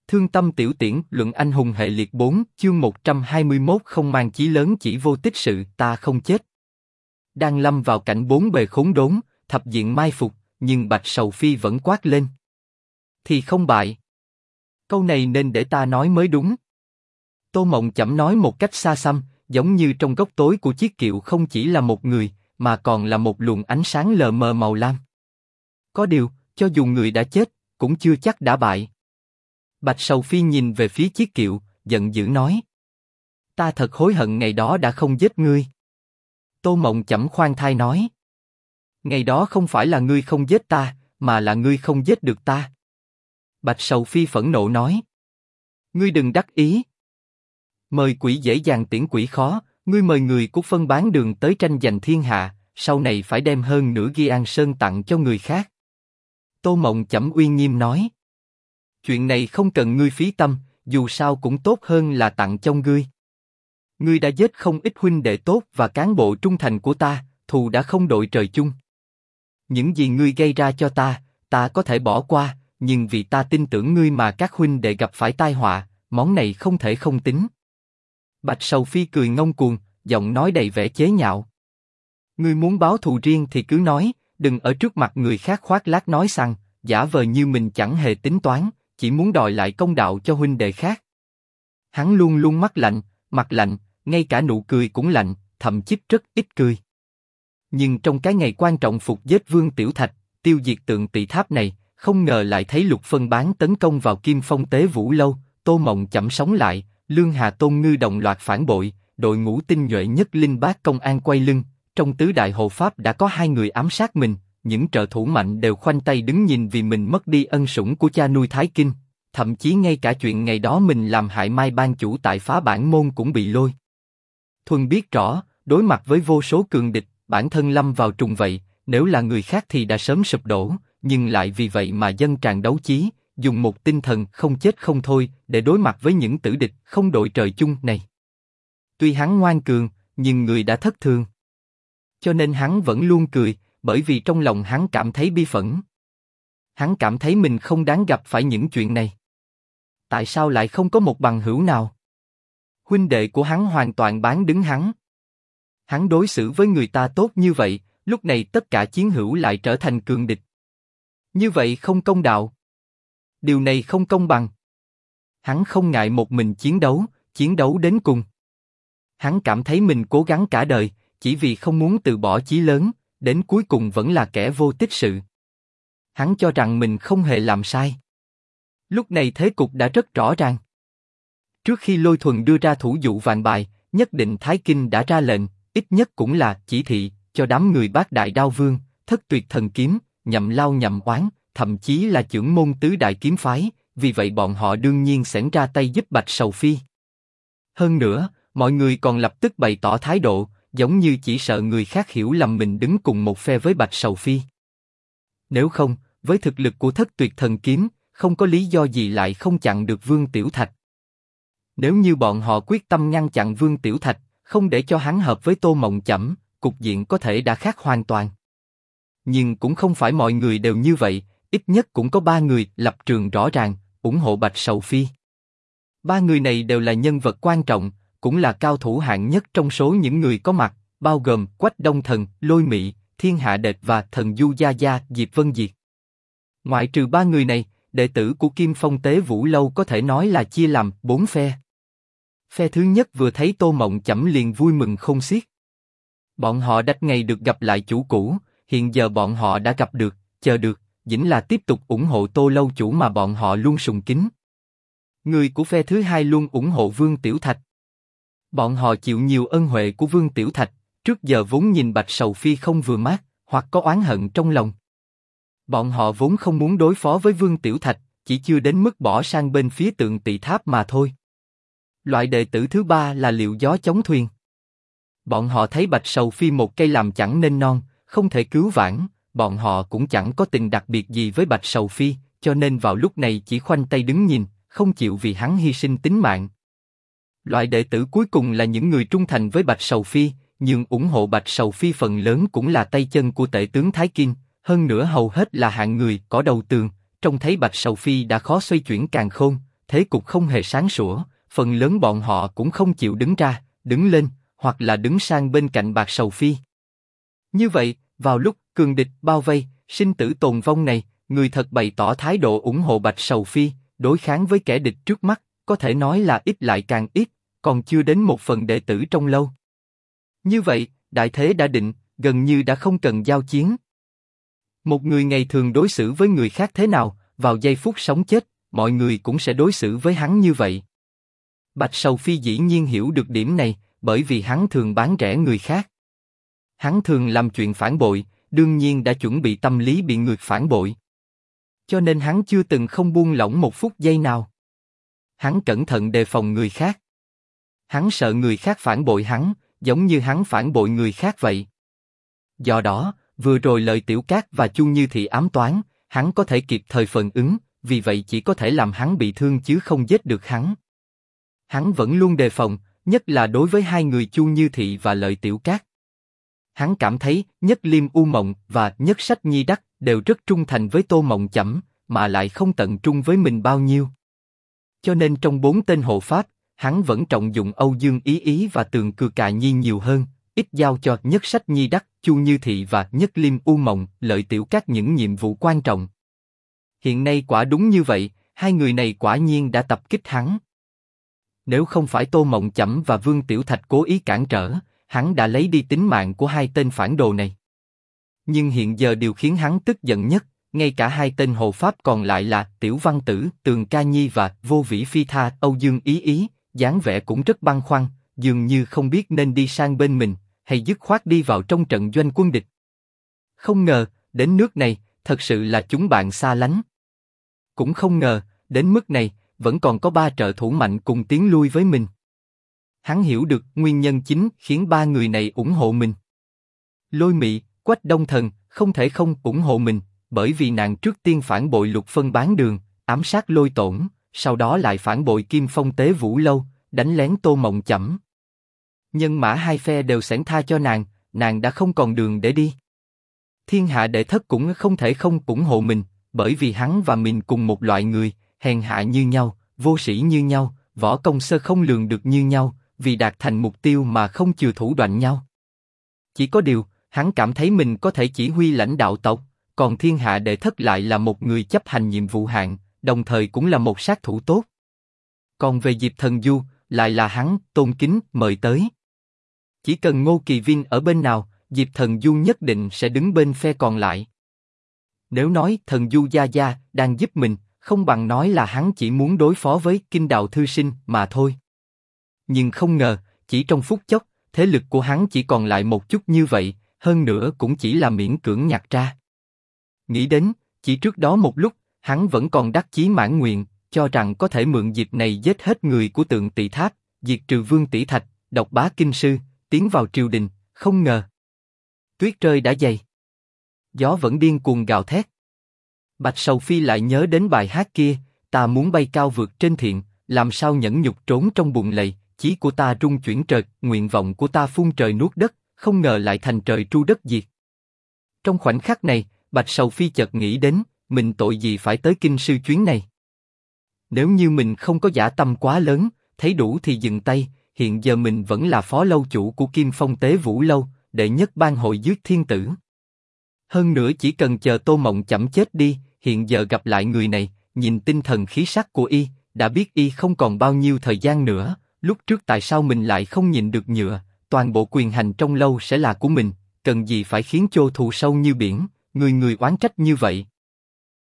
Thương tâm tiểu tiễn, luận anh hùng hệ liệt 4, chương 121 không mang chí lớn chỉ vô tích sự, ta không chết. Đang lâm vào cảnh bốn bề khốn đốn, thập diện mai phục, nhưng Bạch Sầu Phi vẫn quát lên. Thì không bại. Câu này nên để ta nói mới đúng. Tô Mộng Chẩm nói một cách xa xăm, giống như trong góc tối của chiếc kiệu không chỉ là một người, mà còn là một luồng ánh sáng lờ mờ màu lam. Có điều, cho dù người đã chết, cũng chưa chắc đã bại. Bạch Sầu Phi nhìn về phía chiếc kiệu, giận dữ nói. Ta thật hối hận ngày đó đã không giết ngươi. Tô Mộng Chẩm khoan thai nói. Ngày đó không phải là ngươi không giết ta, mà là ngươi không giết được ta. Bạch Sầu Phi phẫn nộ nói. Ngươi đừng đắc ý. Mời quỷ dễ dàng tiễn quỷ khó, ngươi mời người của phân bán đường tới tranh giành thiên hạ, sau này phải đem hơn nửa Ghi An Sơn tặng cho người khác. Tô Mộng Chẩm uy nghiêm nói. Chuyện này không cần ngươi phí tâm, dù sao cũng tốt hơn là tặng cho ngươi. Ngươi đã giết không ít huynh đệ tốt và cán bộ trung thành của ta, thù đã không đội trời chung. Những gì ngươi gây ra cho ta có thể bỏ qua, nhưng vì ta tin tưởng ngươi mà các huynh đệ gặp phải tai họa, món này không thể không tính. Bạch Sầu Phi cười ngông cuồng, giọng nói đầy vẻ chế nhạo. Ngươi muốn báo thù riêng thì cứ nói, đừng ở trước mặt người khác khoác lác nói rằng, giả vờ như mình chẳng hề tính toán, chỉ muốn đòi lại công đạo cho huynh đệ khác. Hắn luôn luôn mặt lạnh, ngay cả nụ cười cũng lạnh, thậm chí rất ít cười. Nhưng trong cái ngày quan trọng phục giết Vương Tiểu Thạch, tiêu diệt Tượng Tỵ Tháp này, không ngờ lại thấy Lục Phân Bán tấn công vào Kim Phong Tế Vũ Lâu, Tô Mộng Chẩm sống lại, Lương Hà Tôn Ngư đồng loạt phản bội, đội ngũ tinh nhuệ nhất Linh Bát Công An quay lưng, trong tứ đại hộ pháp đã có 2 người ám sát mình, những trợ thủ mạnh đều khoanh tay đứng nhìn vì mình mất đi ân sủng của cha nuôi Thái Kinh, thậm chí ngay cả chuyện ngày đó mình làm hại Mai ban chủ tại Phá Bản Môn cũng bị lôi. Thuần biết rõ, đối mặt với vô số cường địch, bản thân lâm vào trùng vậy, nếu là người khác thì đã sớm sụp đổ, nhưng lại vì vậy mà dâng tràn đấu chí, dùng một tinh thần không chết không thôi để đối mặt với những tử địch không đội trời chung này. Tuy hắn ngoan cường, nhưng người đã thất thường. Cho nên hắn vẫn luôn cười, bởi vì trong lòng hắn cảm thấy bi phẫn. Hắn cảm thấy mình không đáng gặp phải những chuyện này. Tại sao lại không có một bằng hữu nào? Huynh đệ của hắn hoàn toàn bán đứng hắn. Hắn đối xử với người ta tốt như vậy, lúc này tất cả chiến hữu lại trở thành cường địch. Như vậy không công đạo. Điều này không công bằng. Hắn không ngại một mình chiến đấu đến cùng. Hắn cảm thấy mình cố gắng cả đời, chỉ vì không muốn từ bỏ chí lớn, đến cuối cùng vẫn là kẻ vô tích sự. Hắn cho rằng mình không hề làm sai. Lúc này thế cục đã rất rõ ràng. Trước khi Lôi Thuần đưa ra thủ dụ vạn bài, nhất định Thái Kinh đã ra lệnh, ít nhất cũng là chỉ thị, cho đám người Bát Đại Đao Vương, Thất Tuyệt Thần Kiếm, Nhậm Lao Nhậm Oán, thậm chí là chưởng môn tứ đại kiếm phái, vì vậy bọn họ đương nhiên sẽ ra tay giúp Bạch Sầu Phi. Hơn nữa, mọi người còn lập tức bày tỏ thái độ, giống như chỉ sợ người khác hiểu lầm mình đứng cùng một phe với Bạch Sầu Phi. Nếu không, với thực lực của Thất Tuyệt Thần Kiếm, không có lý do gì lại không chặn được Vương Tiểu Thạch. Nếu như bọn họ quyết tâm ngăn chặn Vương Tiểu Thạch, không để cho hắn hợp với Tô Mộng Chẩm, cục diện có thể đã khác hoàn toàn. Nhưng cũng không phải mọi người đều như vậy, ít nhất cũng có 3 người lập trường rõ ràng, ủng hộ Bạch Sầu Phi. 3 người này đều là nhân vật quan trọng, cũng là cao thủ hạng nhất trong số những người có mặt, bao gồm Quách Đông Thần, Lôi Mị, Thiên Hạ Đệt và Thần Du Gia Gia, Diệp Vân Diệt. Ngoại trừ 3 người này, đệ tử của Kim Phong Tế Vũ Lâu có thể nói là chia làm 4 phe. Phe thứ nhất vừa thấy Tô Mộng Chẩm liền vui mừng khôn xiết. Bọn họ đách ngày được gặp lại chủ cũ, hiện giờ bọn họ đã gặp được, chờ được, chính là tiếp tục ủng hộ Tô lâu chủ mà bọn họ luôn sùng kính. Người của phe thứ hai luôn ủng hộ Vương Tiểu Thạch. Bọn họ chịu nhiều ân huệ của Vương Tiểu Thạch, trước giờ vốn nhìn Bạch Sầu Phi không vừa mắt, hoặc có oán hận trong lòng. Bọn họ vốn không muốn đối phó với Vương Tiểu Thạch, chỉ chưa đến mức bỏ sang bên phía Tượng Tỵ Tháp mà thôi. Loại đệ tử thứ ba là Liệu Gió Chống Thuyền. Bọn họ thấy Bạch Sầu Phi một cây làm chẳng nên non, không thể cứu vãn, bọn họ cũng chẳng có tình đặc biệt gì với Bạch Sầu Phi, cho nên vào lúc này chỉ khoanh tay đứng nhìn, không chịu vì hắn hy sinh tính mạng. Loại đệ tử cuối cùng là những người trung thành với Bạch Sầu Phi, nhưng ủng hộ Bạch Sầu Phi phần lớn cũng là tay chân của tể tướng Thái Kinh, hơn nữa hầu hết là hạng người có đầu tường, trông thấy Bạch Sầu Phi đã khó xoay chuyển càn khôn, thế cục không hề sáng sủa, phần lớn bọn họ cũng không chịu đứng ra, đứng lên, hoặc là đứng sang bên cạnh Bạch Sầu Phi. Như vậy, vào lúc cường địch bao vây, sinh tử tồn vong này, người thật bày tỏ thái độ ủng hộ Bạch Sầu Phi, đối kháng với kẻ địch trước mắt, có thể nói là ít lại càng ít, còn chưa đến 1/10 đệ tử trong lâu. Như vậy, đại thế đã định, gần như đã không cần giao chiến. Một người ngày thường đối xử với người khác thế nào, vào giây phút sống chết, mọi người cũng sẽ đối xử với hắn như vậy. Bạch Sầu Phi dĩ nhiên hiểu được điểm này, bởi vì hắn thường bán rẻ người khác. Hắn thường làm chuyện phản bội, đương nhiên đã chuẩn bị tâm lý bị người phản bội. Cho nên hắn chưa từng không buông lỏng một phút giây nào. Hắn cẩn thận đề phòng người khác. Hắn sợ người khác phản bội hắn, giống như hắn phản bội người khác vậy. Do đó, vừa rồi lời Tiểu Cát và Chu Như Thị ám toán, hắn có thể kịp thời phản ứng, vì vậy chỉ có thể làm hắn bị thương chứ không giết được hắn. Hắn vẫn luôn đề phòng, nhất là đối với hai người Chu Như Thị và Lợi Tiểu Cát. Hắn cảm thấy Nhất Liêm U Mộng và Nhất Sách Nhi Đắc đều rất trung thành với Tô Mộng Chẩm, mà lại không tận trung với mình bao nhiêu. Cho nên trong 4 tên hộ pháp, hắn vẫn trọng dụng Âu Dương Ý Ý và Tường Cư Cà Nhi nhiều hơn, ít giao cho Nhất Sách Nhi Đắc, Chu Như Thị và Nhất Liêm U Mộng, Lợi Tiểu Cát những nhiệm vụ quan trọng. Hiện nay quả đúng như vậy, hai người này quả nhiên đã tập kích hắn. Nếu không phải Tô Mộng Chẩm và Vương Tiểu Thạch cố ý cản trở, hắn đã lấy đi tính mạng của hai tên phản đồ này. Nhưng hiện giờ điều khiến hắn tức giận nhất, ngay cả hai tên hộ pháp còn lại là Tiểu Văn Tử, Tường Ca Nhi và Vô Vĩ Phi Tha, Âu Dương Ý Ý, dáng vẻ cũng rất băn khoăn, dường như không biết nên đi sang bên mình, hay dứt khoát đi vào trong trận doanh quân địch. Không ngờ, đến nước này, thật sự là chúng bạn xa lánh. Cũng không ngờ, đến mức này, vẫn còn có 3 trợ thủ mạnh cùng tiến lui với mình. Hắn hiểu được nguyên nhân chính khiến 3 người này ủng hộ mình. Lôi Mị, Quách Đông Thần không thể không ủng hộ mình, bởi vì nàng trước tiên phản bội Lục Phân Bán Đường, ám sát Lôi Tổn, sau đó lại phản bội Kim Phong Tế Vũ Lâu, đánh lén Tô Mộng Chẩm. Nhân mã hai phe đều xẻng tha cho nàng đã không còn đường để đi. Thiên Hạ Đệ Thất cũng không thể không ủng hộ mình, bởi vì hắn và mình cùng một loại người, hèn hạ như nhau, vô sĩ như nhau, võ công sơ không lường được như nhau, vì đạt thành mục tiêu mà không chừa thủ đoạn nhau. Chỉ có điều, hắn cảm thấy mình có thể chỉ huy lãnh đạo tộc, còn Thiên Hạ Đệ Thất lại là một người chấp hành nhiệm vụ hạn, đồng thời cũng là một sát thủ tốt. Còn về Diệp Thần Du, lại là hắn tôn kính mời tới. Chỉ cần Ngô Kỳ Vinh ở bên nào, Diệp Thần Du nhất định sẽ đứng bên phe còn lại. Nếu nói Thần Du gia gia đang giúp mình, không bằng nói là hắn chỉ muốn đối phó với Kinh Đạo Thư Sinh mà thôi. Nhưng không ngờ, chỉ trong phút chốc, thế lực của hắn chỉ còn lại một chút như vậy, hơn nữa cũng chỉ là miễn cưỡng nhặt ra. Nghĩ đến, chỉ trước đó một lúc, hắn vẫn còn đắc chí mãn nguyện, cho rằng có thể mượn dịp này giết hết người của Tượng Tỵ Tháp, diệt trừ Vương Tỷ Thạch, độc bá kinh sư, tiến vào triều đình, không ngờ. Tuyết rơi đã dày. Gió vẫn điên cuồng gào thét. Bạch Sầu Phi lại nhớ đến bài hát kia, ta muốn bay cao vượt trên thiện, làm sao nhẫn nhục trốn trong bùn lầy, chí của ta rung chuyển trời, nguyện vọng của ta phun trời nuốt đất, không ngờ lại thành trời tru đất diệt. Trong khoảnh khắc này, Bạch Sầu Phi chợt nghĩ đến, mình tội gì phải tới kinh sư chuyến này. Nếu như mình không có dã tâm quá lớn, thấy đủ thì dừng tay, hiện giờ mình vẫn là phó lâu chủ của Kim Phong Tế Vũ Lâu, đệ nhất ban hội giết thiên tử. Hơn nữa chỉ cần chờ Tô Mộng Chẩm chết đi, hiện giờ gặp lại người này, nhìn tinh thần khí sắc của y, đã biết y không còn bao nhiêu thời gian nữa, lúc trước tại sao mình lại không nhìn được nhựa, toàn bộ quyền hành trong lâu sẽ là của mình, cần gì phải khiến chô thù sâu như biển, người người oán trách như vậy.